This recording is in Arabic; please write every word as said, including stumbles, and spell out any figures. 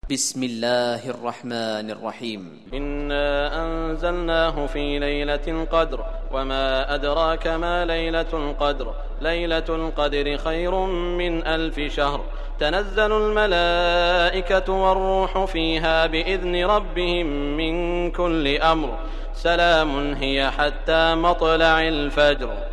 بسم الله الرحمن الرحيم. إنا أنزلناه في ليلة القدر وما أدراك ما ليلة القدر ليلة القدر خير من ألف شهر تنزل الملائكة والروح فيها بإذن ربهم من كل أمر سلام هي حتى مطلع الفجر.